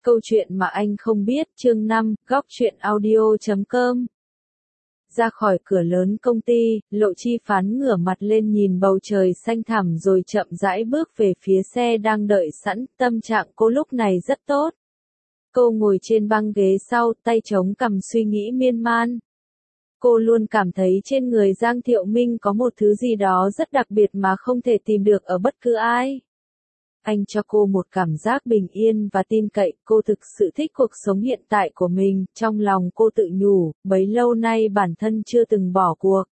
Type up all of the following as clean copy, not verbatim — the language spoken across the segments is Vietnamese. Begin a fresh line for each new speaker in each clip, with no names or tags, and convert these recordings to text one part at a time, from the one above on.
Câu chuyện mà anh không biết, chương 5, góc truyện audio.com. Ra khỏi cửa lớn công ty, Lộ Chi Phán ngửa mặt lên nhìn bầu trời xanh thẳm rồi chậm rãi bước về phía xe đang đợi sẵn, tâm trạng cô lúc này rất tốt. Cô ngồi trên băng ghế sau, tay chống cằm suy nghĩ miên man. Cô luôn cảm thấy trên người Giang Thiệu Minh có một thứ gì đó rất đặc biệt mà không thể tìm được ở bất cứ ai. Anh cho cô một cảm giác bình yên và tin cậy, cô thực sự thích cuộc sống hiện tại của mình, trong lòng cô tự nhủ, bấy lâu nay bản thân chưa từng bỏ cuộc.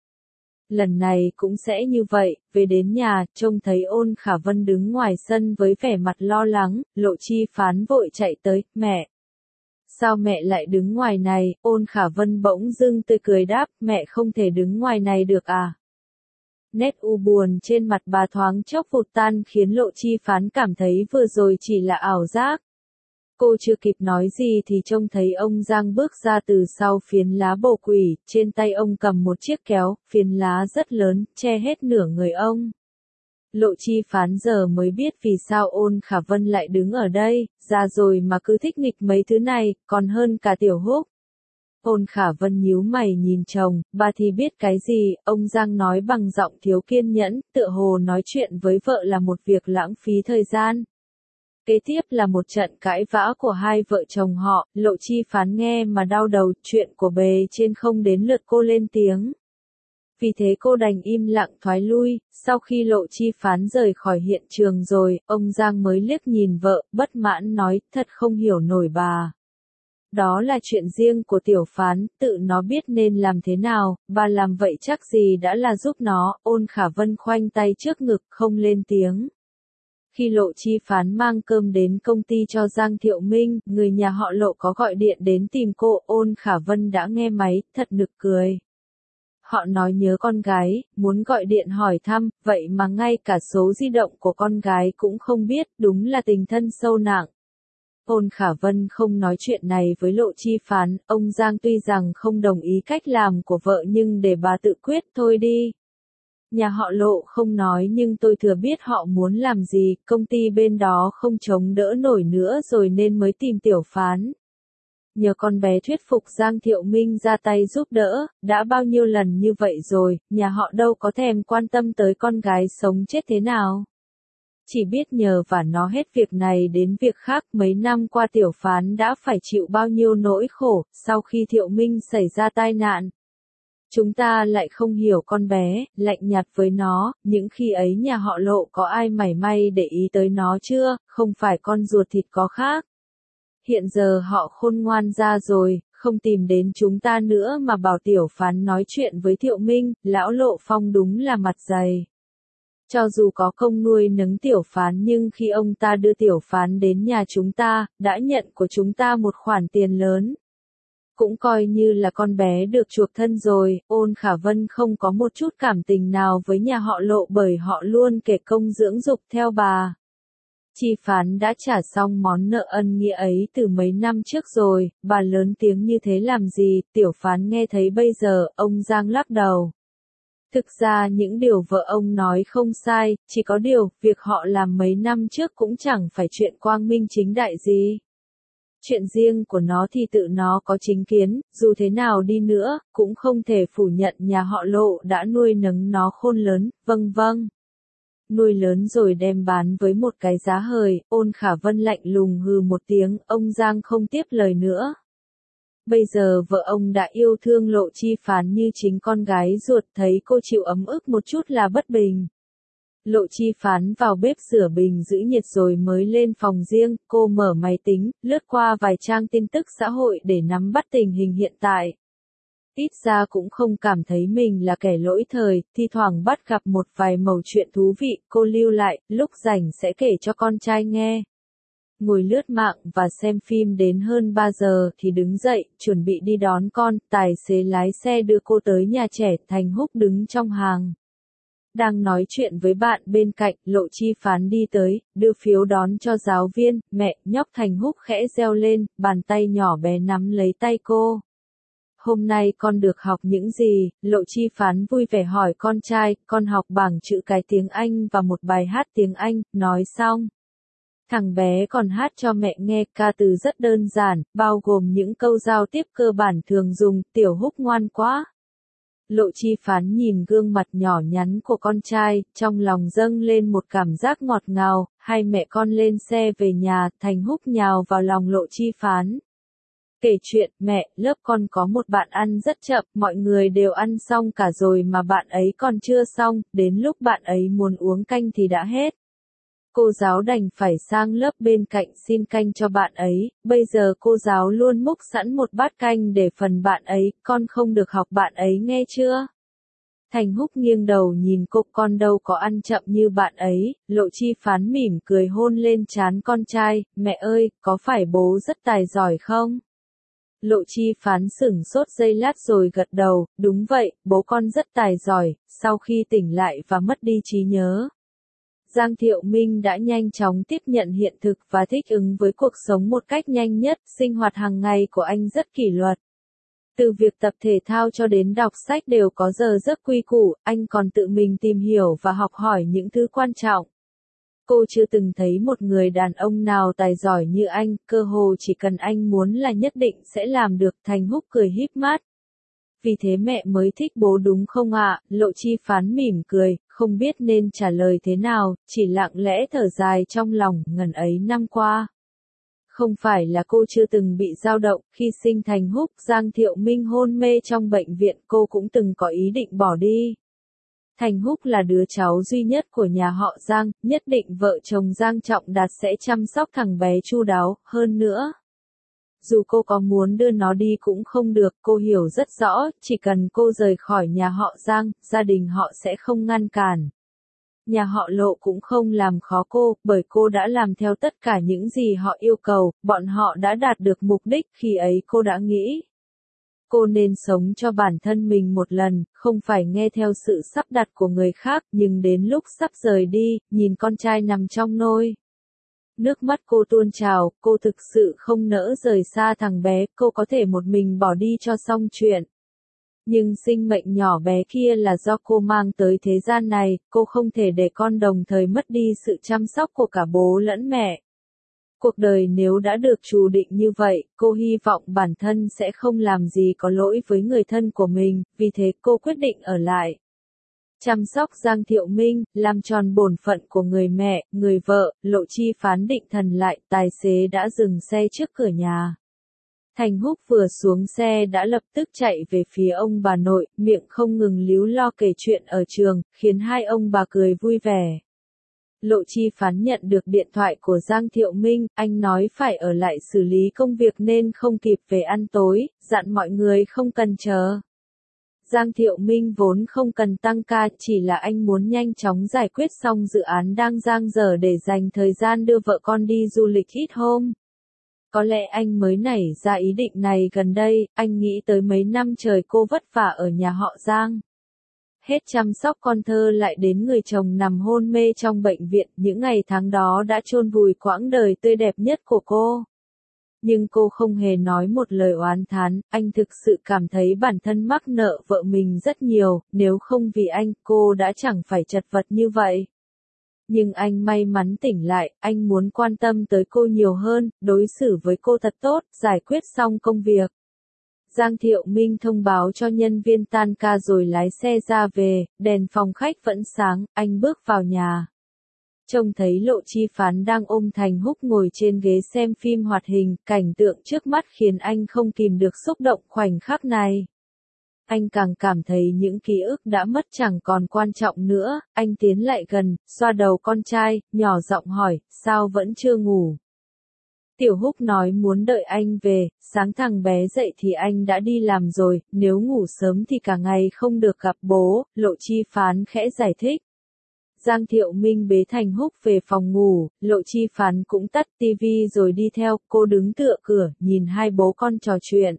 Lần này cũng sẽ như vậy, về đến nhà, trông thấy Ôn Khả Vân đứng ngoài sân với vẻ mặt lo lắng, Lộ Chi Phán vội chạy tới, mẹ. Sao mẹ lại đứng ngoài này, Ôn Khả Vân bỗng dưng tươi cười đáp, mẹ không thể đứng ngoài này được à? Nét u buồn trên mặt bà thoáng chốc vụt tan khiến Lộ Chi Phán cảm thấy vừa rồi chỉ là ảo giác. Cô chưa kịp nói gì thì trông thấy ông Giang bước ra từ sau phiến lá bồ quỷ, trên tay ông cầm một chiếc kéo, phiến lá rất lớn, che hết nửa người ông. Lộ Chi Phán giờ mới biết vì sao Ôn Khả Vân lại đứng ở đây, già rồi mà cứ thích nghịch mấy thứ này, còn hơn cả Tiểu Húc. Ôn Khả Vân nhíu mày nhìn chồng, bà thì biết cái gì, ông Giang nói bằng giọng thiếu kiên nhẫn, tựa hồ nói chuyện với vợ là một việc lãng phí thời gian. Kế tiếp là một trận cãi vã của hai vợ chồng họ, Lộ Chi Phán nghe mà đau đầu, chuyện của bề trên không đến lượt cô lên tiếng. Vì thế cô đành im lặng thoái lui, sau khi Lộ Chi Phán rời khỏi hiện trường rồi, ông Giang mới liếc nhìn vợ, bất mãn nói, thật không hiểu nổi bà. Đó là chuyện riêng của Tiểu Phán, tự nó biết nên làm thế nào, bà làm vậy chắc gì đã là giúp nó, Ôn Khả Vân khoanh tay trước ngực không lên tiếng. Khi Lộ Chi Phán mang cơm đến công ty cho Giang Thiệu Minh, người nhà họ Lộ có gọi điện đến tìm cô, Ôn Khả Vân đã nghe máy, thật nực cười. Họ nói nhớ con gái, muốn gọi điện hỏi thăm, vậy mà ngay cả số di động của con gái cũng không biết, đúng là tình thân sâu nặng. Ôn Khả Vân không nói chuyện này với Lộ Chi Phán, ông Giang tuy rằng không đồng ý cách làm của vợ nhưng để bà tự quyết thôi đi. Nhà họ Lộ không nói nhưng tôi thừa biết họ muốn làm gì, công ty bên đó không chống đỡ nổi nữa rồi nên mới tìm Tiểu Phán. Nhờ con bé thuyết phục Giang Thiệu Minh ra tay giúp đỡ, đã bao nhiêu lần như vậy rồi, nhà họ đâu có thèm quan tâm tới con gái sống chết thế nào. Chỉ biết nhờ vả nó hết việc này đến việc khác, mấy năm qua Tiểu Phán đã phải chịu bao nhiêu nỗi khổ, sau khi Thiệu Minh xảy ra tai nạn. Chúng ta lại không hiểu con bé, lạnh nhạt với nó, những khi ấy nhà họ Lộ có ai mảy may để ý tới nó chưa, không phải con ruột thịt có khác. Hiện giờ họ khôn ngoan ra rồi, không tìm đến chúng ta nữa mà bảo Tiểu Phán nói chuyện với Thiệu Minh, lão Lộ Phong đúng là mặt dày. Cho dù có công nuôi nấng Tiểu Phán nhưng khi ông ta đưa Tiểu Phán đến nhà chúng ta, đã nhận của chúng ta một khoản tiền lớn. Cũng coi như là con bé được chuộc thân rồi, Ôn Khả Vân không có một chút cảm tình nào với nhà họ Lộ bởi họ luôn kể công dưỡng dục theo bà. Chi Phán đã trả xong món nợ ân nghĩa ấy từ mấy năm trước rồi, bà lớn tiếng như thế làm gì, Tiểu Phán nghe thấy bây giờ, ông Giang lắc đầu. Thực ra những điều vợ ông nói không sai, chỉ có điều, việc họ làm mấy năm trước cũng chẳng phải chuyện quang minh chính đại gì. Chuyện riêng của nó thì tự nó có chính kiến, dù thế nào đi nữa, cũng không thể phủ nhận nhà họ Lộ đã nuôi nấng nó khôn lớn, vâng. Nuôi lớn rồi đem bán với một cái giá hời, Ôn Khả Vân lạnh lùng hừ một tiếng, ông Giang không tiếp lời nữa. Bây giờ vợ ông đã yêu thương Lộ Chi Phán như chính con gái ruột, thấy cô chịu ấm ức một chút là bất bình. Lộ Chi Phán vào bếp rửa bình giữ nhiệt rồi mới lên phòng riêng, cô mở máy tính, lướt qua vài trang tin tức xã hội để nắm bắt tình hình hiện tại. Ít ra cũng không cảm thấy mình là kẻ lỗi thời, thi thoảng bắt gặp một vài mẩu chuyện thú vị, cô lưu lại, lúc rảnh sẽ kể cho con trai nghe. Ngồi lướt mạng và xem phim đến hơn 3 giờ thì đứng dậy, chuẩn bị đi đón con, tài xế lái xe đưa cô tới nhà trẻ, Thành Húc đứng trong hàng. Đang nói chuyện với bạn bên cạnh, Lộ Chi Phán đi tới, đưa phiếu đón cho giáo viên, mẹ, nhóc Thành Húc khẽ reo lên, bàn tay nhỏ bé nắm lấy tay cô. Hôm nay con được học những gì? Lộ Chi Phán vui vẻ hỏi con trai, con học bảng chữ cái tiếng Anh và một bài hát tiếng Anh, nói xong. Thằng bé còn hát cho mẹ nghe ca từ rất đơn giản, bao gồm những câu giao tiếp cơ bản thường dùng, Tiểu Húc ngoan quá. Lộ Chi Phán nhìn gương mặt nhỏ nhắn của con trai, trong lòng dâng lên một cảm giác ngọt ngào, hai mẹ con lên xe về nhà, Thành Húc nhào vào lòng Lộ Chi Phán. Kể chuyện, mẹ, lớp con có một bạn ăn rất chậm, mọi người đều ăn xong cả rồi mà bạn ấy còn chưa xong, đến lúc bạn ấy muốn uống canh thì đã hết. Cô giáo đành phải sang lớp bên cạnh xin canh cho bạn ấy, bây giờ cô giáo luôn múc sẵn một bát canh để phần bạn ấy, con không được học bạn ấy nghe chưa? Thành Húc nghiêng đầu nhìn cô, con đâu có ăn chậm như bạn ấy. Lộ Chi Phán mỉm cười hôn lên trán con trai, mẹ ơi, có phải bố rất tài giỏi không? Lộ Chi Phán sửng sốt giây lát rồi gật đầu, đúng vậy, bố con rất tài giỏi. Sau khi tỉnh lại và mất đi trí nhớ, Giang Thiệu Minh đã nhanh chóng tiếp nhận hiện thực và thích ứng với cuộc sống một cách nhanh nhất, sinh hoạt hàng ngày của anh rất kỷ luật. Từ việc tập thể thao cho đến đọc sách đều có giờ giấc quy củ, anh còn tự mình tìm hiểu và học hỏi những thứ quan trọng. Cô chưa từng thấy một người đàn ông nào tài giỏi như anh, cơ hồ chỉ cần anh muốn là nhất định sẽ làm được. Thành Húc cười híp mắt. Vì thế mẹ mới thích bố đúng không ạ? Lộ Chi Phán mỉm cười, không biết nên trả lời thế nào, chỉ lặng lẽ thở dài trong lòng, ngần ấy năm qua. Không phải là cô chưa từng bị dao động, khi sinh Thành Húc, Giang Thiệu Minh hôn mê trong bệnh viện, cô cũng từng có ý định bỏ đi. Thành Húc là đứa cháu duy nhất của nhà họ Giang, nhất định vợ chồng Giang Trọng Đạt sẽ chăm sóc thằng bé chu đáo, hơn nữa. Dù cô có muốn đưa nó đi cũng không được, cô hiểu rất rõ, chỉ cần cô rời khỏi nhà họ Giang, gia đình họ sẽ không ngăn cản. Nhà họ Lộ cũng không làm khó cô, bởi cô đã làm theo tất cả những gì họ yêu cầu, bọn họ đã đạt được mục đích, khi ấy cô đã nghĩ. Cô nên sống cho bản thân mình một lần, không phải nghe theo sự sắp đặt của người khác, nhưng đến lúc sắp rời đi, nhìn con trai nằm trong nôi. Nước mắt cô tuôn trào, cô thực sự không nỡ rời xa thằng bé, cô có thể một mình bỏ đi cho xong chuyện. Nhưng sinh mệnh nhỏ bé kia là do cô mang tới thế gian này, cô không thể để con đồng thời mất đi sự chăm sóc của cả bố lẫn mẹ. Cuộc đời nếu đã được chủ định như vậy, cô hy vọng bản thân sẽ không làm gì có lỗi với người thân của mình, vì thế cô quyết định ở lại. Chăm sóc Giang Thiệu Minh, làm tròn bổn phận của người mẹ, người vợ. Lộ Chi Phán định thần lại, tài xế đã dừng xe trước cửa nhà. Thành Húc vừa xuống xe đã lập tức chạy về phía ông bà nội, miệng không ngừng líu lo kể chuyện ở trường, khiến hai ông bà cười vui vẻ. Lộ Chi Phán nhận được điện thoại của Giang Thiệu Minh, anh nói phải ở lại xử lý công việc nên không kịp về ăn tối, dặn mọi người không cần chờ. Giang Thiệu Minh vốn không cần tăng ca, chỉ là anh muốn nhanh chóng giải quyết xong dự án đang dang dở để dành thời gian đưa vợ con đi du lịch ít hôm. Có lẽ anh mới nảy ra ý định này gần đây, anh nghĩ tới mấy năm trời cô vất vả ở nhà họ Giang. Hết chăm sóc con thơ lại đến người chồng nằm hôn mê trong bệnh viện, những ngày tháng đó đã chôn vùi quãng đời tươi đẹp nhất của cô. Nhưng cô không hề nói một lời oán thán, anh thực sự cảm thấy bản thân mắc nợ vợ mình rất nhiều, nếu không vì anh, cô đã chẳng phải chật vật như vậy. Nhưng anh may mắn tỉnh lại, anh muốn quan tâm tới cô nhiều hơn, đối xử với cô thật tốt, giải quyết xong công việc. Giang Thiệu Minh thông báo cho nhân viên tan ca rồi lái xe ra về, đèn phòng khách vẫn sáng, anh bước vào nhà. Trông thấy Lộ Chi Phán đang ôm Thành Húc ngồi trên ghế xem phim hoạt hình, cảnh tượng trước mắt khiến anh không kìm được xúc động khoảnh khắc này. Anh càng cảm thấy những ký ức đã mất chẳng còn quan trọng nữa, anh tiến lại gần, xoa đầu con trai, nhỏ giọng hỏi, sao vẫn chưa ngủ? Tiểu Húc nói muốn đợi anh về, sáng thằng bé dậy thì anh đã đi làm rồi, nếu ngủ sớm thì cả ngày không được gặp bố, Lộ Chi Phán khẽ giải thích. Giang Thiệu Minh bế Thành Húc về phòng ngủ, Lộ Chi Phán cũng tắt tivi rồi đi theo, cô đứng tựa cửa, nhìn hai bố con trò chuyện.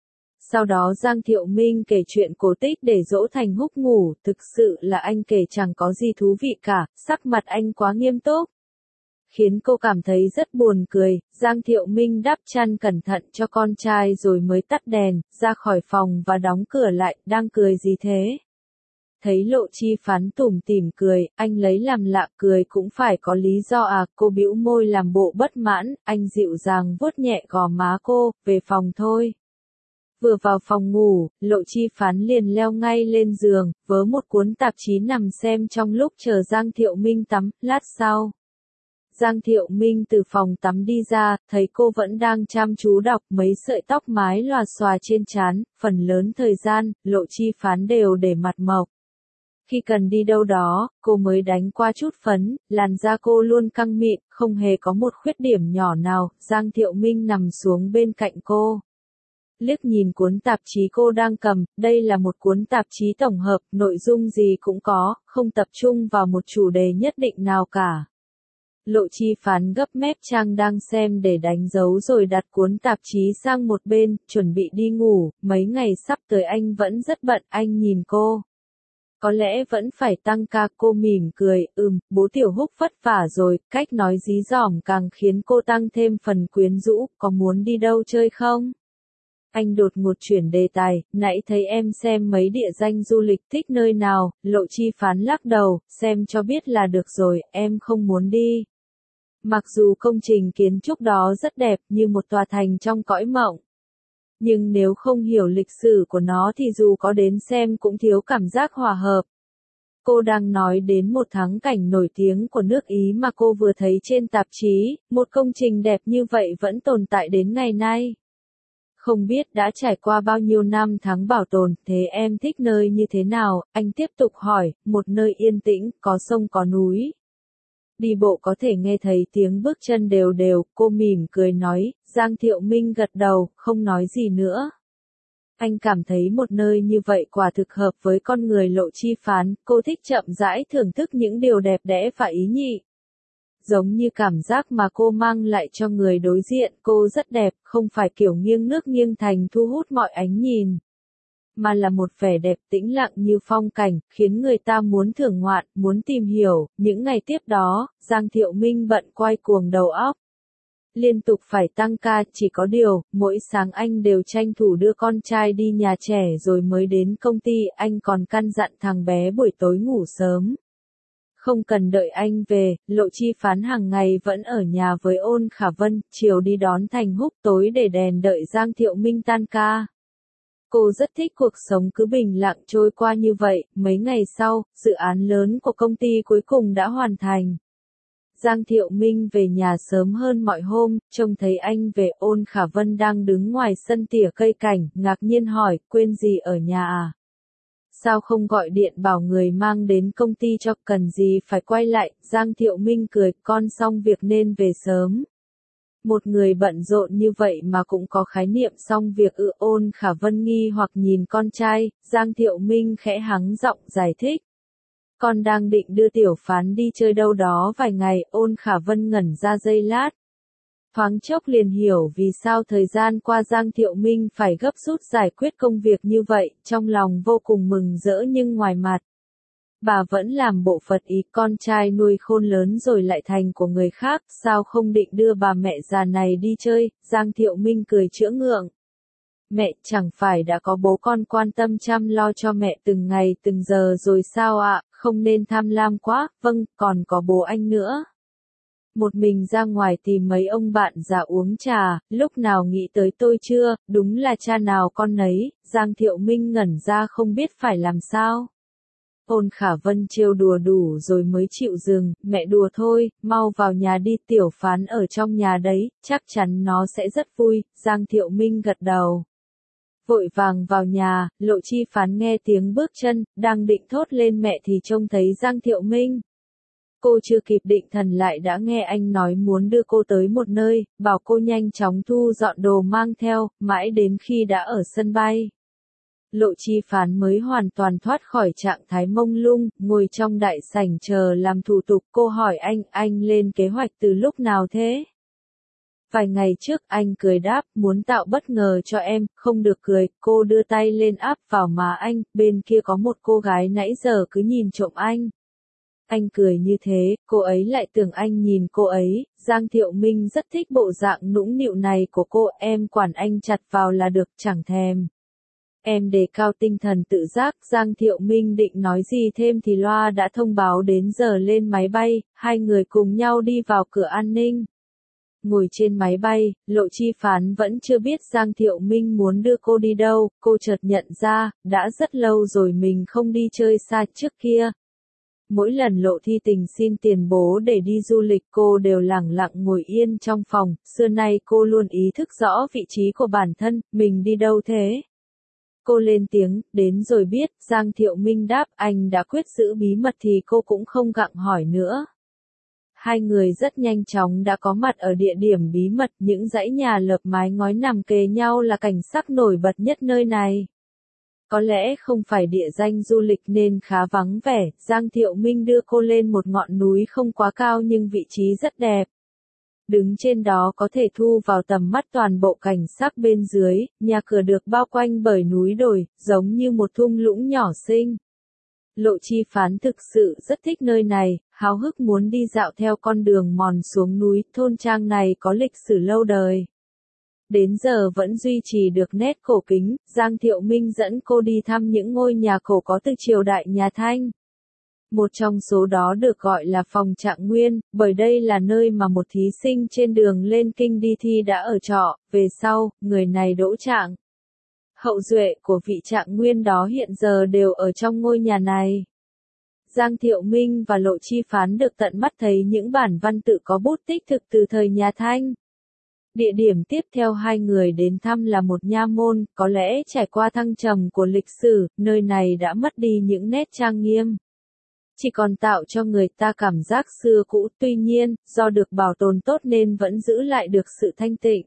Sau đó Giang Thiệu Minh kể chuyện cổ tích để dỗ Thành Húc ngủ, thực sự là anh kể chẳng có gì thú vị cả, sắc mặt anh quá nghiêm túc. Khiến cô cảm thấy rất buồn cười, Giang Thiệu Minh đắp chăn cẩn thận cho con trai rồi mới tắt đèn, ra khỏi phòng và đóng cửa lại, đang cười gì thế? Thấy Lộ Chi Phán tủm tỉm cười, anh lấy làm lạ cười cũng phải có lý do à, cô bĩu môi làm bộ bất mãn, anh dịu dàng vuốt nhẹ gò má cô, về phòng thôi. Vừa vào phòng ngủ, Lộ Chi Phán liền leo ngay lên giường, vớ một cuốn tạp chí nằm xem trong lúc chờ Giang Thiệu Minh tắm, lát sau. Giang Thiệu Minh từ phòng tắm đi ra, thấy cô vẫn đang chăm chú đọc, mấy sợi tóc mái lòa xòa trên trán, phần lớn thời gian, Lộ Chi Phán đều để mặt mộc. Khi cần đi đâu đó, cô mới đánh qua chút phấn, làn da cô luôn căng mịn, không hề có một khuyết điểm nhỏ nào. Giang Thiệu Minh nằm xuống bên cạnh cô. Liếc nhìn cuốn tạp chí cô đang cầm, đây là một cuốn tạp chí tổng hợp, nội dung gì cũng có, không tập trung vào một chủ đề nhất định nào cả. Lộ Chi Phán gấp mép trang đang xem để đánh dấu rồi đặt cuốn tạp chí sang một bên, chuẩn bị đi ngủ, mấy ngày sắp tới anh vẫn rất bận, anh nhìn cô. Có lẽ vẫn phải tăng ca, cô mỉm cười, bố Tiểu Húc vất vả rồi, cách nói dí dỏm càng khiến cô tăng thêm phần quyến rũ, có muốn đi đâu chơi không? Anh đột ngột chuyển đề tài, nãy thấy em xem mấy địa danh du lịch thích nơi nào, Lộ Chi Phán lắc đầu, xem cho biết là được rồi, em không muốn đi. Mặc dù công trình kiến trúc đó rất đẹp như một tòa thành trong cõi mộng. Nhưng nếu không hiểu lịch sử của nó thì dù có đến xem cũng thiếu cảm giác hòa hợp. Cô đang nói đến một thắng cảnh nổi tiếng của nước Ý mà cô vừa thấy trên tạp chí, một công trình đẹp như vậy vẫn tồn tại đến ngày nay. Không biết đã trải qua bao nhiêu năm tháng bảo tồn, thế em thích nơi như thế nào? Anh tiếp tục hỏi, một nơi yên tĩnh, có sông có núi. Đi bộ có thể nghe thấy tiếng bước chân đều đều, cô mỉm cười nói, Giang Thiệu Minh gật đầu, không nói gì nữa. Anh cảm thấy một nơi như vậy quả thực hợp với con người Lộ Chi Phán, cô thích chậm rãi thưởng thức những điều đẹp đẽ và ý nhị. Giống như cảm giác mà cô mang lại cho người đối diện, cô rất đẹp, không phải kiểu nghiêng nước nghiêng thành thu hút mọi ánh nhìn. Mà là một vẻ đẹp tĩnh lặng như phong cảnh, khiến người ta muốn thưởng ngoạn, muốn tìm hiểu. Những ngày tiếp đó, Giang Thiệu Minh bận quay cuồng đầu óc. Liên tục phải tăng ca, chỉ có điều, mỗi sáng anh đều tranh thủ đưa con trai đi nhà trẻ rồi mới đến công ty, anh còn căn dặn thằng bé buổi tối ngủ sớm. Không cần đợi anh về, Lộ Chi Phán hàng ngày vẫn ở nhà với Ôn Khả Vân, chiều đi đón Thành Húc, tối để đèn đợi Giang Thiệu Minh tan ca. Cô rất thích cuộc sống cứ bình lặng trôi qua như vậy, mấy ngày sau, dự án lớn của công ty cuối cùng đã hoàn thành. Giang Thiệu Minh về nhà sớm hơn mọi hôm, trông thấy anh về, Ôn Khả Vân đang đứng ngoài sân tỉa cây cảnh, ngạc nhiên hỏi, quên gì ở nhà à? Sao không gọi điện bảo người mang đến công ty cho, cần gì phải quay lại? Giang Thiệu Minh cười, con xong việc nên về sớm. Một người bận rộn như vậy mà cũng có khái niệm xong việc ư? Ôn Khả Vân nghi hoặc nhìn con trai, Giang Thiệu Minh khẽ hắng giọng giải thích. Con đang định đưa Tiểu Phán đi chơi đâu đó vài ngày, Ôn Khả Vân ngẩn ra giây lát. Thoáng chốc liền hiểu vì sao thời gian qua Giang Thiệu Minh phải gấp rút giải quyết công việc như vậy, trong lòng vô cùng mừng rỡ nhưng ngoài mặt. Bà vẫn làm bộ phật ý, con trai nuôi khôn lớn rồi lại thành của người khác, sao không định đưa bà mẹ già này đi chơi? Giang Thiệu Minh cười chữa ngượng. Mẹ, chẳng phải đã có bố con quan tâm chăm lo cho mẹ từng ngày từng giờ rồi sao ạ? Không nên tham lam quá. Vâng, còn có bố anh nữa. Một mình ra ngoài tìm mấy ông bạn già uống trà, lúc nào nghĩ tới tôi chưa? Đúng là cha nào con nấy. Giang Thiệu Minh ngẩn ra không biết phải làm sao. Ôn Khả Vân trêu đùa đủ rồi mới chịu dừng, mẹ đùa thôi, mau vào nhà đi, Tiểu Phán ở trong nhà đấy, chắc chắn nó sẽ rất vui. Giang Thiệu Minh gật đầu. Vội vàng vào nhà, Lộ Chi Phán nghe tiếng bước chân, đang định thốt lên mẹ thì trông thấy Giang Thiệu Minh. Cô chưa kịp định thần lại đã nghe anh nói muốn đưa cô tới một nơi, bảo cô nhanh chóng thu dọn đồ mang theo, mãi đến khi đã ở sân bay. Lộ Chi Phán mới hoàn toàn thoát khỏi trạng thái mông lung, ngồi trong đại sảnh chờ làm thủ tục. Cô hỏi anh lên kế hoạch từ lúc nào thế? Vài ngày trước, anh cười đáp, muốn tạo bất ngờ cho em. Không được cười, cô đưa tay lên áp vào má anh, bên kia có một cô gái nãy giờ cứ nhìn trộm anh. Anh cười như thế, cô ấy lại tưởng anh nhìn cô ấy. Giang Thiệu Minh rất thích bộ dạng nũng nịu này của cô, em quản anh chặt vào là được, chẳng thèm. Em đề cao tinh thần tự giác, Giang Thiệu Minh định nói gì thêm thì loa đã thông báo đến giờ lên máy bay, hai người cùng nhau đi vào cửa an ninh. Ngồi trên máy bay, Lộ Chi Phán vẫn chưa biết Giang Thiệu Minh muốn đưa cô đi đâu, cô chợt nhận ra, đã rất lâu rồi mình không đi chơi xa trước kia. Mỗi lần Lộ Thi Tình xin tiền bố để đi du lịch cô đều lẳng lặng ngồi yên trong phòng, xưa nay cô luôn ý thức rõ vị trí của bản thân, mình đi đâu thế? Cô lên tiếng, đến rồi biết, Giang Thiệu Minh đáp, anh đã quyết giữ bí mật thì cô cũng không gặng hỏi nữa. Hai người rất nhanh chóng đã có mặt ở địa điểm bí mật, những dãy nhà lợp mái ngói nằm kề nhau là cảnh sắc nổi bật nhất nơi này. Có lẽ không phải địa danh du lịch nên khá vắng vẻ, Giang Thiệu Minh đưa cô lên một ngọn núi không quá cao nhưng vị trí rất đẹp. Đứng trên đó có thể thu vào tầm mắt toàn bộ cảnh sắc bên dưới, nhà cửa được bao quanh bởi núi đồi, giống như một thung lũng nhỏ xinh. Lộ Chi Phán thực sự rất thích nơi này, háo hức muốn đi dạo theo con đường mòn xuống núi, thôn trang này có lịch sử lâu đời. Đến giờ vẫn duy trì được nét cổ kính, Giang Thiệu Minh dẫn cô đi thăm những ngôi nhà cổ có từ triều đại nhà Thanh. Một trong số đó được gọi là phòng Trạng Nguyên, bởi đây là nơi mà một thí sinh trên đường lên kinh đi thi đã ở trọ, về sau, người này đỗ trạng. Hậu duệ của vị Trạng Nguyên đó hiện giờ đều ở trong ngôi nhà này. Giang Thiệu Minh và Lộ Chi Phán được tận mắt thấy những bản văn tự có bút tích thực từ thời nhà Thanh. Địa điểm tiếp theo hai người đến thăm là một nha môn, có lẽ trải qua thăng trầm của lịch sử, nơi này đã mất đi những nét trang nghiêm. Chỉ còn tạo cho người ta cảm giác xưa cũ, tuy nhiên, do được bảo tồn tốt nên vẫn giữ lại được sự thanh tịnh.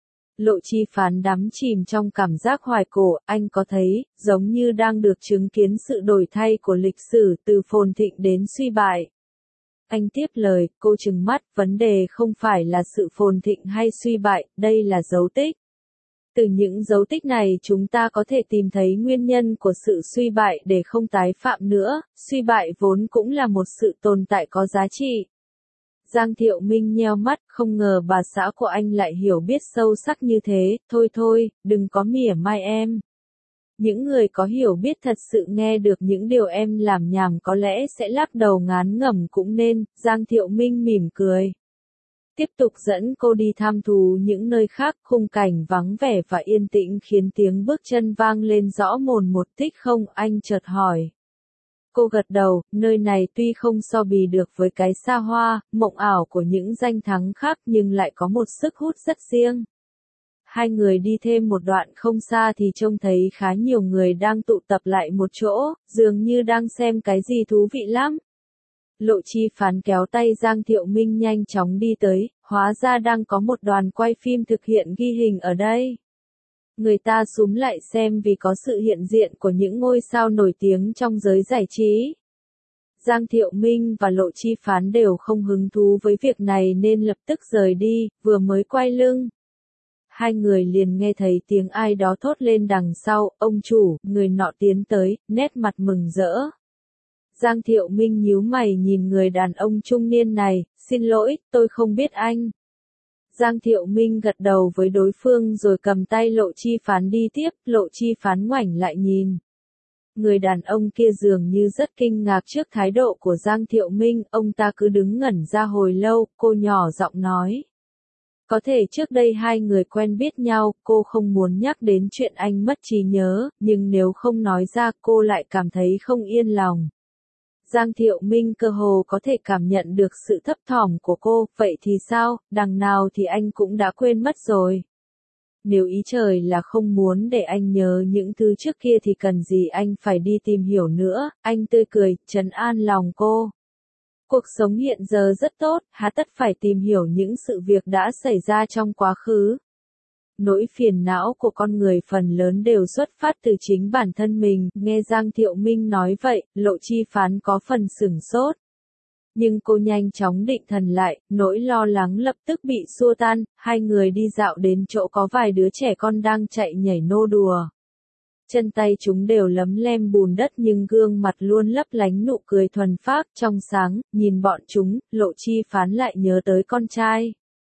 Lộ Chi Phán đắm chìm trong cảm giác hoài cổ, anh có thấy, giống như đang được chứng kiến sự đổi thay của lịch sử từ phồn thịnh đến suy bại. Anh tiếp lời, cô trừng mắt, vấn đề không phải là sự phồn thịnh hay suy bại, đây là dấu tích. Từ những dấu tích này chúng ta có thể tìm thấy nguyên nhân của sự suy bại để không tái phạm nữa, suy bại vốn cũng là một sự tồn tại có giá trị. Giang Thiệu Minh nheo mắt, không ngờ bà xã của anh lại hiểu biết sâu sắc như thế, thôi, đừng có mỉa mai em. Những người có hiểu biết thật sự nghe được những điều em làm nhảm có lẽ sẽ lắc đầu ngán ngẩm cũng nên, Giang Thiệu Minh mỉm cười. Tiếp tục dẫn cô đi tham thú những nơi khác, khung cảnh vắng vẻ và yên tĩnh khiến tiếng bước chân vang lên rõ mồn một. Thích không, anh chợt hỏi. Cô gật đầu, nơi này tuy không so bì được với cái xa hoa, mộng ảo của những danh thắng khác nhưng lại có một sức hút rất riêng. Hai người đi thêm một đoạn không xa thì trông thấy khá nhiều người đang tụ tập lại một chỗ, dường như đang xem cái gì thú vị lắm. Lộ Chi Phán kéo tay Giang Thiệu Minh nhanh chóng đi tới, hóa ra đang có một đoàn quay phim thực hiện ghi hình ở đây. Người ta xúm lại xem vì có sự hiện diện của những ngôi sao nổi tiếng trong giới giải trí. Giang Thiệu Minh và Lộ Chi Phán đều không hứng thú với việc này nên lập tức rời đi, vừa mới quay lưng. Hai người liền nghe thấy tiếng ai đó thốt lên đằng sau, ông chủ, người nọ tiến tới, nét mặt mừng rỡ. Giang Thiệu Minh nhíu mày nhìn người đàn ông trung niên này, xin lỗi, tôi không biết anh. Giang Thiệu Minh gật đầu với đối phương rồi cầm tay Lộ Chi Phán đi tiếp, Lộ Chi Phán ngoảnh lại nhìn. Người đàn ông kia dường như rất kinh ngạc trước thái độ của Giang Thiệu Minh, ông ta cứ đứng ngẩn ra hồi lâu, cô nhỏ giọng nói. Có thể trước đây hai người quen biết nhau, cô không muốn nhắc đến chuyện anh mất trí nhớ, nhưng nếu không nói ra cô lại cảm thấy không yên lòng. Giang Thiệu Minh cơ hồ có thể cảm nhận được sự thấp thỏm của cô, vậy thì sao, đằng nào thì anh cũng đã quên mất rồi. Nếu ý trời là không muốn để anh nhớ những thứ trước kia thì cần gì anh phải đi tìm hiểu nữa, anh tươi cười, trấn an lòng cô. Cuộc sống hiện giờ rất tốt, há tất phải tìm hiểu những sự việc đã xảy ra trong quá khứ. Nỗi phiền não của con người phần lớn đều xuất phát từ chính bản thân mình, nghe Giang Thiệu Minh nói vậy, Lộ Chi Phán có phần sửng sốt. Nhưng cô nhanh chóng định thần lại, nỗi lo lắng lập tức bị xua tan, hai người đi dạo đến chỗ có vài đứa trẻ con đang chạy nhảy nô đùa. Chân tay chúng đều lấm lem bùn đất nhưng gương mặt luôn lấp lánh nụ cười thuần phác trong sáng, nhìn bọn chúng, Lộ Chi Phán lại nhớ tới con trai.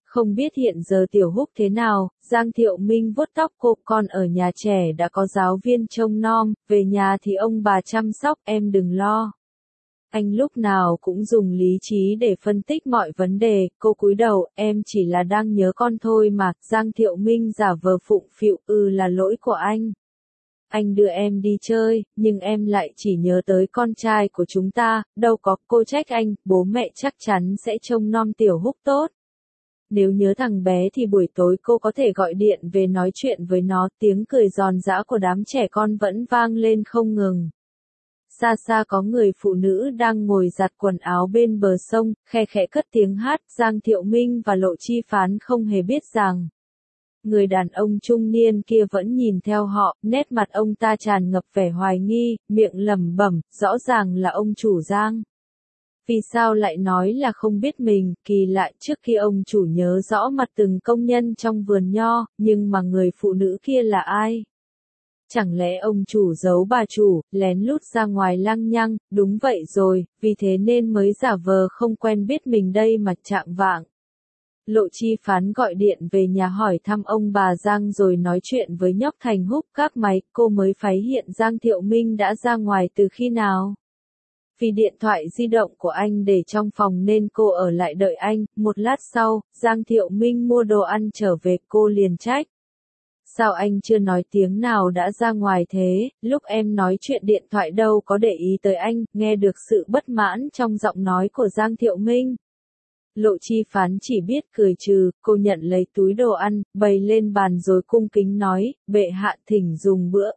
Không biết hiện giờ Tiểu Húc thế nào, Giang Thiệu Minh vuốt tóc cô, con ở nhà trẻ đã có giáo viên trông nom, về nhà thì ông bà chăm sóc, em đừng lo. Anh lúc nào cũng dùng lý trí để phân tích mọi vấn đề, cô cúi đầu, em chỉ là đang nhớ con thôi mà, Giang Thiệu Minh giả vờ phụng phịu, là lỗi của anh. Anh đưa em đi chơi, nhưng em lại chỉ nhớ tới con trai của chúng ta, đâu có, cô trách anh, bố mẹ chắc chắn sẽ trông nom Tiểu Húc tốt. Nếu nhớ thằng bé thì buổi tối cô có thể gọi điện về nói chuyện với nó, tiếng cười giòn giã của đám trẻ con vẫn vang lên không ngừng. Xa xa có người phụ nữ đang ngồi giặt quần áo bên bờ sông, khe khẽ cất tiếng hát, Giang Thiệu Minh và Lộ Chi Phán không hề biết rằng người đàn ông trung niên kia vẫn nhìn theo họ, nét mặt ông ta tràn ngập vẻ hoài nghi, miệng lẩm bẩm, rõ ràng là ông chủ Giang. Vì sao lại nói là không biết mình, kỳ lạ, trước khi ông chủ nhớ rõ mặt từng công nhân trong vườn nho, nhưng mà người phụ nữ kia là ai? Chẳng lẽ ông chủ giấu bà chủ, lén lút ra ngoài lăng nhăng, đúng vậy rồi, vì thế nên mới giả vờ không quen biết mình đây mà chạng vạng. Lộ Chi Phán gọi điện về nhà hỏi thăm ông bà Giang rồi nói chuyện với nhóc Thành Húc các máy, cô mới phát hiện Giang Thiệu Minh đã ra ngoài từ khi nào. Vì điện thoại di động của anh để trong phòng nên cô ở lại đợi anh, một lát sau, Giang Thiệu Minh mua đồ ăn trở về, cô liền trách. Sao anh chưa nói tiếng nào đã ra ngoài thế, lúc em nói chuyện điện thoại đâu có để ý tới anh, nghe được sự bất mãn trong giọng nói của Giang Thiệu Minh. Lộ Chi Phán chỉ biết cười trừ, cô nhận lấy túi đồ ăn, bày lên bàn rồi cung kính nói, bệ hạ thỉnh dùng bữa.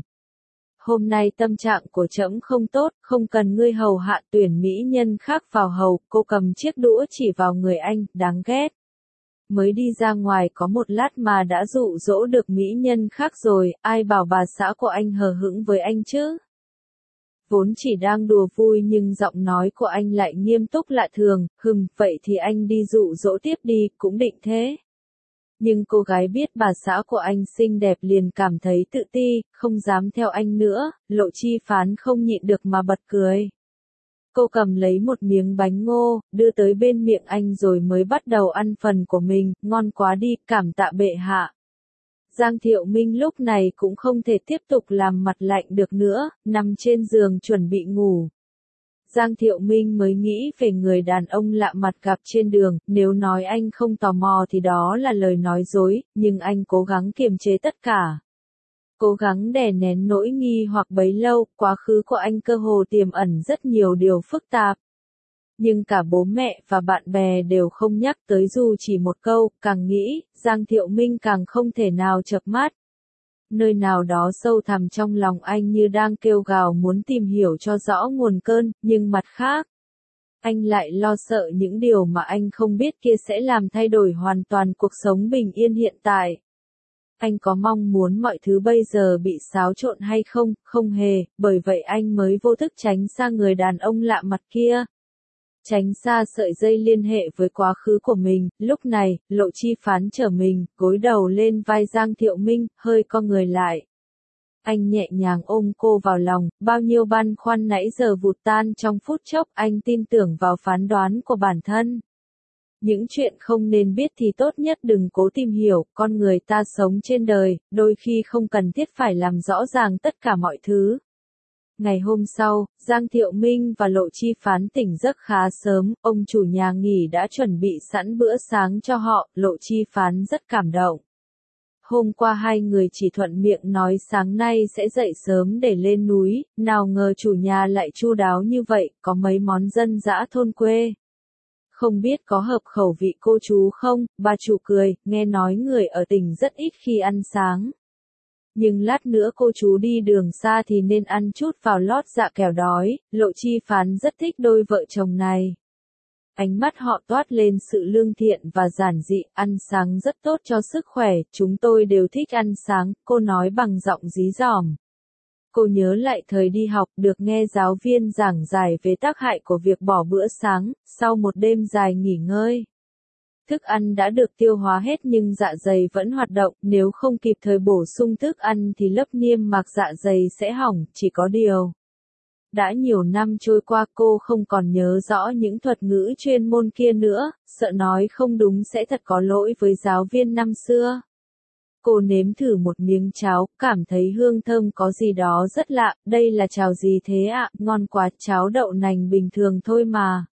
Hôm nay tâm trạng của trẫm không tốt, không cần ngươi hầu hạ tuyển mỹ nhân khác vào hầu, cô cầm chiếc đũa chỉ vào người anh, đáng ghét. Mới đi ra ngoài có một lát mà đã dụ dỗ được mỹ nhân khác rồi, ai bảo bà xã của anh hờ hững với anh chứ? Vốn chỉ đang đùa vui nhưng giọng nói của anh lại nghiêm túc lạ thường, vậy thì anh đi dụ dỗ tiếp đi, cũng định thế. Nhưng cô gái biết bà xã của anh xinh đẹp liền cảm thấy tự ti, không dám theo anh nữa, Lộ Chi Phán không nhịn được mà bật cười. Cô cầm lấy một miếng bánh ngô, đưa tới bên miệng anh rồi mới bắt đầu ăn phần của mình, ngon quá đi, cảm tạ bệ hạ. Giang Thiệu Minh lúc này cũng không thể tiếp tục làm mặt lạnh được nữa, nằm trên giường chuẩn bị ngủ. Giang Thiệu Minh mới nghĩ về người đàn ông lạ mặt gặp trên đường, nếu nói anh không tò mò thì đó là lời nói dối, nhưng anh cố gắng kiềm chế tất cả. Cố gắng đè nén nỗi nghi hoặc bấy lâu, quá khứ của anh cơ hồ tiềm ẩn rất nhiều điều phức tạp. Nhưng cả bố mẹ và bạn bè đều không nhắc tới dù chỉ một câu, càng nghĩ, Giang Thiệu Minh càng không thể nào chợp mắt. Nơi nào đó sâu thẳm trong lòng anh như đang kêu gào muốn tìm hiểu cho rõ nguồn cơn, nhưng mặt khác, anh lại lo sợ những điều mà anh không biết kia sẽ làm thay đổi hoàn toàn cuộc sống bình yên hiện tại. Anh có mong muốn mọi thứ bây giờ bị xáo trộn hay không? Không hề, bởi vậy anh mới vô thức tránh xa người đàn ông lạ mặt kia. Tránh xa sợi dây liên hệ với quá khứ của mình, lúc này, Lộ Chi Phán trở mình, gối đầu lên vai Giang Thiệu Minh, hơi co người lại. Anh nhẹ nhàng ôm cô vào lòng, bao nhiêu băn khoăn nãy giờ vụt tan trong phút chốc, anh tin tưởng vào phán đoán của bản thân. Những chuyện không nên biết thì tốt nhất đừng cố tìm hiểu, con người ta sống trên đời, đôi khi không cần thiết phải làm rõ ràng tất cả mọi thứ. Ngày hôm sau, Giang Thiệu Minh và Lộ Chi Phán tỉnh giấc khá sớm, ông chủ nhà nghỉ đã chuẩn bị sẵn bữa sáng cho họ, Lộ Chi Phán rất cảm động. Hôm qua hai người chỉ thuận miệng nói sáng nay sẽ dậy sớm để lên núi, nào ngờ chủ nhà lại chu đáo như vậy, có mấy món dân dã thôn quê. Không biết có hợp khẩu vị cô chú không, bà chủ cười, nghe nói người ở tỉnh rất ít khi ăn sáng. Nhưng lát nữa cô chú đi đường xa thì nên ăn chút vào lót dạ kẻo đói, Lộ Chi Phán rất thích đôi vợ chồng này. Ánh mắt họ toát lên sự lương thiện và giản dị, ăn sáng rất tốt cho sức khỏe, chúng tôi đều thích ăn sáng, cô nói bằng giọng dí dỏm. Cô nhớ lại thời đi học được nghe giáo viên giảng giải về tác hại của việc bỏ bữa sáng, sau một đêm dài nghỉ ngơi. Thức ăn đã được tiêu hóa hết nhưng dạ dày vẫn hoạt động, nếu không kịp thời bổ sung thức ăn thì lớp niêm mạc dạ dày sẽ hỏng, chỉ có điều. Đã nhiều năm trôi qua cô không còn nhớ rõ những thuật ngữ chuyên môn kia nữa, sợ nói không đúng sẽ thật có lỗi với giáo viên năm xưa. Cô nếm thử một miếng cháo, cảm thấy hương thơm có gì đó rất lạ, đây là cháo gì thế ạ, ngon quá, cháo đậu nành bình thường thôi mà.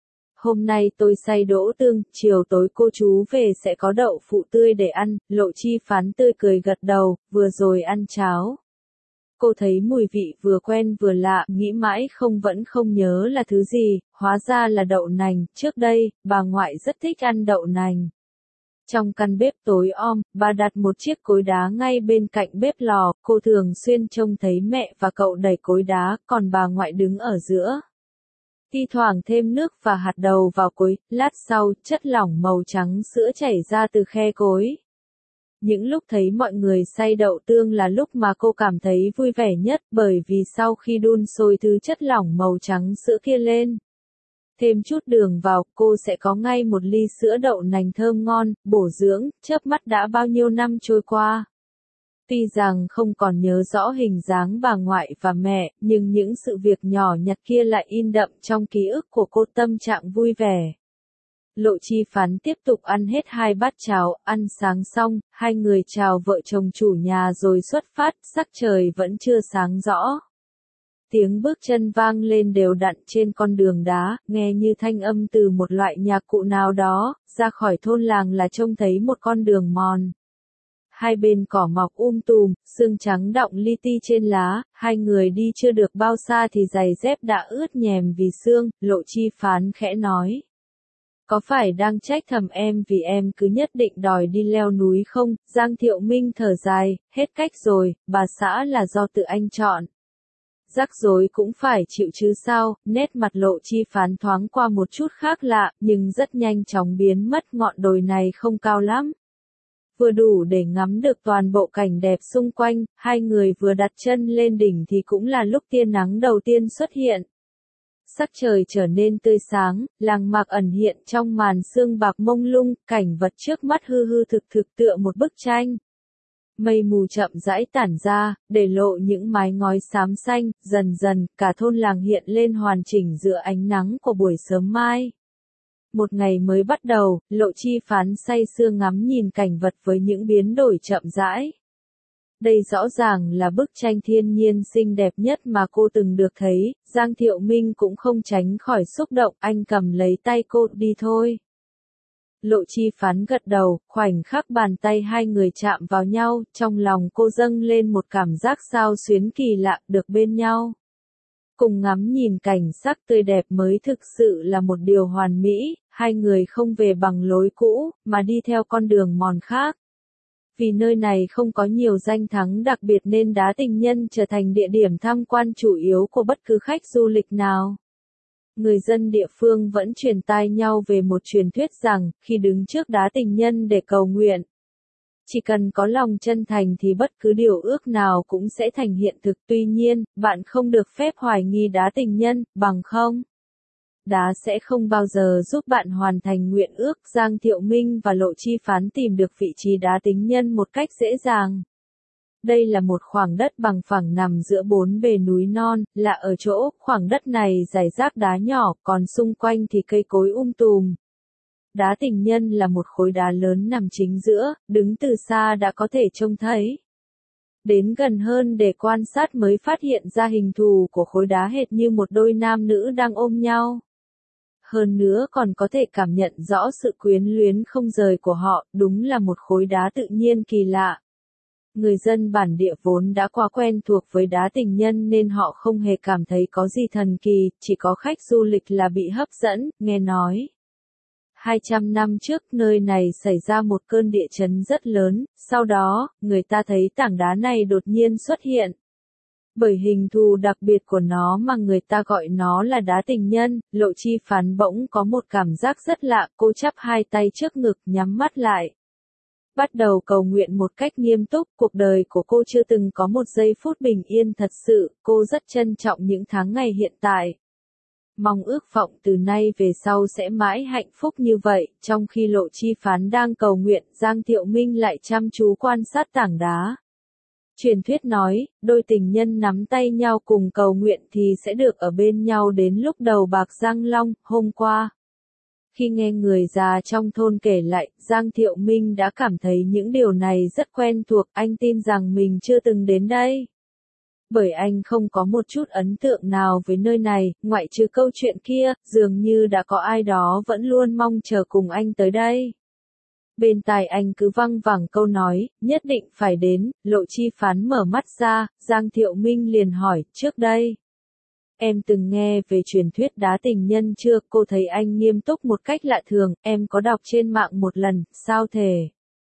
Hôm nay tôi xay đỗ tương, chiều tối cô chú về sẽ có đậu phụ tươi để ăn, Lộ Chi Phán tươi cười gật đầu, vừa rồi ăn cháo. Cô thấy mùi vị vừa quen vừa lạ, nghĩ mãi vẫn không nhớ là thứ gì, hóa ra là đậu nành, trước đây, bà ngoại rất thích ăn đậu nành. Trong căn bếp tối om, bà đặt một chiếc cối đá ngay bên cạnh bếp lò, cô thường xuyên trông thấy mẹ và cậu đẩy cối đá, còn bà ngoại đứng ở giữa. Thi thoảng thêm nước và hạt đậu vào cối, lát sau, chất lỏng màu trắng sữa chảy ra từ khe cối. Những lúc thấy mọi người xay đậu tương là lúc mà cô cảm thấy vui vẻ nhất, bởi vì sau khi đun sôi thứ chất lỏng màu trắng sữa kia lên, thêm chút đường vào, cô sẽ có ngay một ly sữa đậu nành thơm ngon, bổ dưỡng, chớp mắt đã bao nhiêu năm trôi qua. Tuy rằng không còn nhớ rõ hình dáng bà ngoại và mẹ, nhưng những sự việc nhỏ nhặt kia lại in đậm trong ký ức của cô, tâm trạng vui vẻ. Lộ Chi Phán tiếp tục ăn hết 2 bát cháo, ăn sáng xong, hai người chào vợ chồng chủ nhà rồi xuất phát, sắc trời vẫn chưa sáng rõ. Tiếng bước chân vang lên đều đặn trên con đường đá, nghe như thanh âm từ một loại nhạc cụ nào đó, ra khỏi thôn làng là trông thấy một con đường mòn. Hai bên cỏ mọc tùm, sương trắng đọng li ti trên lá, hai người đi chưa được bao xa thì giày dép đã ướt nhèm vì sương, Lộ Chi Phán khẽ nói. Có phải đang trách thầm em vì em cứ nhất định đòi đi leo núi không? Giang Thiệu Minh thở dài, hết cách rồi, bà xã là do tự anh chọn. Rắc rối cũng phải chịu chứ sao, nét mặt Lộ Chi Phán thoáng qua một chút khác lạ, nhưng rất nhanh chóng biến mất, ngọn đồi này không cao lắm. Vừa đủ để ngắm được toàn bộ cảnh đẹp xung quanh, hai người vừa đặt chân lên đỉnh thì cũng là lúc tia nắng đầu tiên xuất hiện. Sắc trời trở nên tươi sáng, làng mạc ẩn hiện trong màn sương bạc mông lung, cảnh vật trước mắt hư hư thực thực tựa một bức tranh. Mây mù chậm rãi tản ra, để lộ những mái ngói xám xanh, dần dần, cả thôn làng hiện lên hoàn chỉnh giữa ánh nắng của buổi sớm mai. Một ngày mới bắt đầu, Lộ Chi Phán say sưa ngắm nhìn cảnh vật với những biến đổi chậm rãi. Đây rõ ràng là bức tranh thiên nhiên xinh đẹp nhất mà cô từng được thấy, Giang Thiệu Minh cũng không tránh khỏi xúc động, anh cầm lấy tay cô, đi thôi. Lộ Chi Phán gật đầu, khoảnh khắc bàn tay hai người chạm vào nhau, trong lòng cô dâng lên một cảm giác xao xuyến kỳ lạ, được bên nhau. Cùng ngắm nhìn cảnh sắc tươi đẹp mới thực sự là một điều hoàn mỹ, hai người không về bằng lối cũ, mà đi theo con đường mòn khác. Vì nơi này không có nhiều danh thắng đặc biệt nên Đá Tình Nhân trở thành địa điểm tham quan chủ yếu của bất cứ khách du lịch nào. Người dân địa phương vẫn truyền tai nhau về một truyền thuyết rằng, khi đứng trước Đá Tình Nhân để cầu nguyện, chỉ cần có lòng chân thành thì bất cứ điều ước nào cũng sẽ thành hiện thực. Tuy nhiên, bạn không được phép hoài nghi Đá Tình Nhân, bằng không, đá sẽ không bao giờ giúp bạn hoàn thành nguyện ước. Giang Thiệu Minh và Lộ Chi Phán tìm được vị trí Đá Tình Nhân một cách dễ dàng. Đây là một khoảng đất bằng phẳng nằm giữa 4 bề núi non, lạ ở chỗ, khoảng đất này rải rác đá nhỏ, còn xung quanh thì cây cối tùm. Đá Tình Nhân là một khối đá lớn nằm chính giữa, đứng từ xa đã có thể trông thấy. Đến gần hơn để quan sát mới phát hiện ra hình thù của khối đá hệt như một đôi nam nữ đang ôm nhau. Hơn nữa còn có thể cảm nhận rõ sự quyến luyến không rời của họ, đúng là một khối đá tự nhiên kỳ lạ. Người dân bản địa vốn đã quá quen thuộc với Đá Tình Nhân nên họ không hề cảm thấy có gì thần kỳ, chỉ có khách du lịch là bị hấp dẫn, nghe nói. 200 năm trước nơi này xảy ra một cơn địa chấn rất lớn, sau đó, người ta thấy tảng đá này đột nhiên xuất hiện. Bởi hình thù đặc biệt của nó mà người ta gọi nó là Đá Tình Nhân, Lộ Chi Phán bỗng có một cảm giác rất lạ, cô chắp hai tay trước ngực, nhắm mắt lại. Bắt đầu cầu nguyện một cách nghiêm túc, cuộc đời của cô chưa từng có một giây phút bình yên thật sự, cô rất trân trọng những tháng ngày hiện tại. Mong ước vọng từ nay về sau sẽ mãi hạnh phúc như vậy, trong khi Lộ Chi Phán đang cầu nguyện, Giang Thiệu Minh lại chăm chú quan sát tảng đá. Truyền thuyết nói, đôi tình nhân nắm tay nhau cùng cầu nguyện thì sẽ được ở bên nhau đến lúc đầu bạc răng long. Hôm qua, khi nghe người già trong thôn kể lại, Giang Thiệu Minh đã cảm thấy những điều này rất quen thuộc, anh tin rằng mình chưa từng đến đây. Bởi anh không có một chút ấn tượng nào với nơi này, ngoại trừ câu chuyện kia, dường như đã có ai đó vẫn luôn mong chờ cùng anh tới đây. Bên tai anh cứ văng vẳng câu nói, nhất định phải đến. Lộ Chi Phán mở mắt ra, Giang Thiệu Minh liền hỏi, trước đây, em từng nghe về truyền thuyết đá tình nhân chưa? Cô thấy anh nghiêm túc một cách lạ thường, em có đọc trên mạng một lần, sao thể?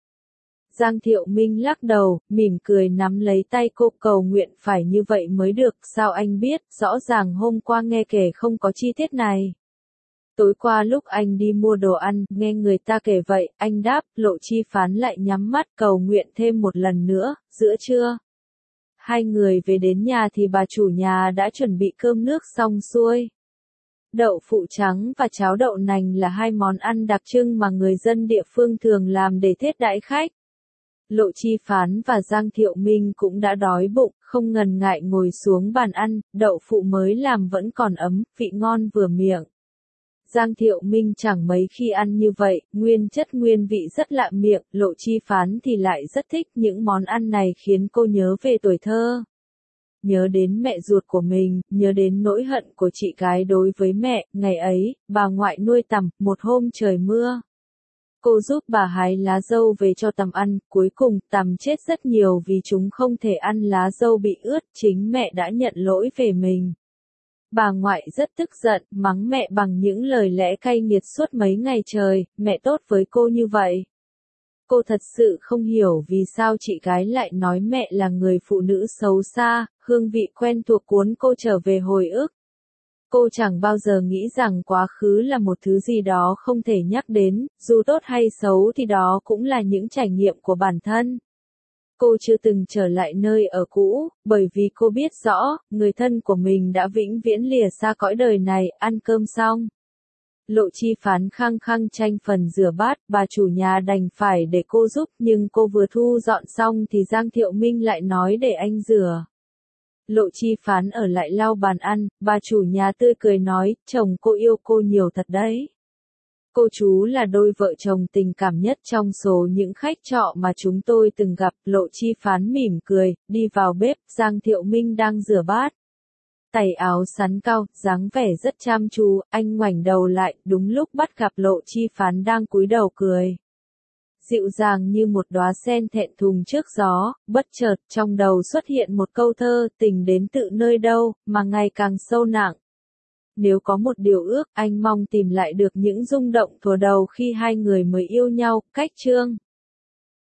Giang Thiệu Minh lắc đầu, mỉm cười nắm lấy tay cô, cầu nguyện phải như vậy mới được, sao anh biết? Rõ ràng hôm qua nghe kể không có chi tiết này. Tối qua lúc anh đi mua đồ ăn, nghe người ta kể vậy, anh đáp. Lộ Chi Phán lại nhắm mắt cầu nguyện thêm một lần nữa. Giữa trưa, hai người về đến nhà thì bà chủ nhà đã chuẩn bị cơm nước xong xuôi. Đậu phụ trắng và cháo đậu nành là hai món ăn đặc trưng mà người dân địa phương thường làm để thiết đãi khách. Lộ Chi Phán và Giang Thiệu Minh cũng đã đói bụng, không ngần ngại ngồi xuống bàn ăn, đậu phụ mới làm vẫn còn ấm, vị ngon vừa miệng. Giang Thiệu Minh chẳng mấy khi ăn như vậy, nguyên chất nguyên vị rất lạ miệng, Lộ Chi Phán thì lại rất thích. Những món ăn này khiến cô nhớ về tuổi thơ. Nhớ đến mẹ ruột của mình, nhớ đến nỗi hận của chị gái đối với mẹ. Ngày ấy, bà ngoại nuôi tằm, một hôm trời mưa. Cô giúp bà hái lá dâu về cho tằm ăn, cuối cùng tằm chết rất nhiều vì chúng không thể ăn lá dâu bị ướt, chính mẹ đã nhận lỗi về mình. Bà ngoại rất tức giận, mắng mẹ bằng những lời lẽ cay nghiệt suốt mấy ngày trời, mẹ tốt với cô như vậy. Cô thật sự không hiểu vì sao chị gái lại nói mẹ là người phụ nữ xấu xa, hương vị quen thuộc cuốn cô trở về hồi ức. Cô chẳng bao giờ nghĩ rằng quá khứ là một thứ gì đó không thể nhắc đến, dù tốt hay xấu thì đó cũng là những trải nghiệm của bản thân. Cô chưa từng trở lại nơi ở cũ, bởi vì cô biết rõ, người thân của mình đã vĩnh viễn lìa xa cõi đời này. Ăn cơm xong, Lộ Chi Phán khăng khăng tranh phần rửa bát, bà chủ nhà đành phải để cô giúp, nhưng cô vừa thu dọn xong thì Giang Thiệu Minh lại nói để anh rửa. Lộ Chi Phán ở lại lau bàn ăn, bà chủ nhà tươi cười nói, chồng cô yêu cô nhiều thật đấy. Cô chú là đôi vợ chồng tình cảm nhất trong số những khách trọ mà chúng tôi từng gặp. Lộ Chi Phán mỉm cười, đi vào bếp, Giang Thiệu Minh đang rửa bát. Tay áo xắn cao, dáng vẻ rất chăm chú, anh ngoảnh đầu lại, đúng lúc bắt gặp Lộ Chi Phán đang cúi đầu cười. Dịu dàng như một đóa sen thẹn thùng trước gió, bất chợt trong đầu xuất hiện một câu thơ, tình đến tự nơi đâu, mà ngày càng sâu nặng. Nếu có một điều ước, anh mong tìm lại được những rung động thuở đầu khi hai người mới yêu nhau. Cách chương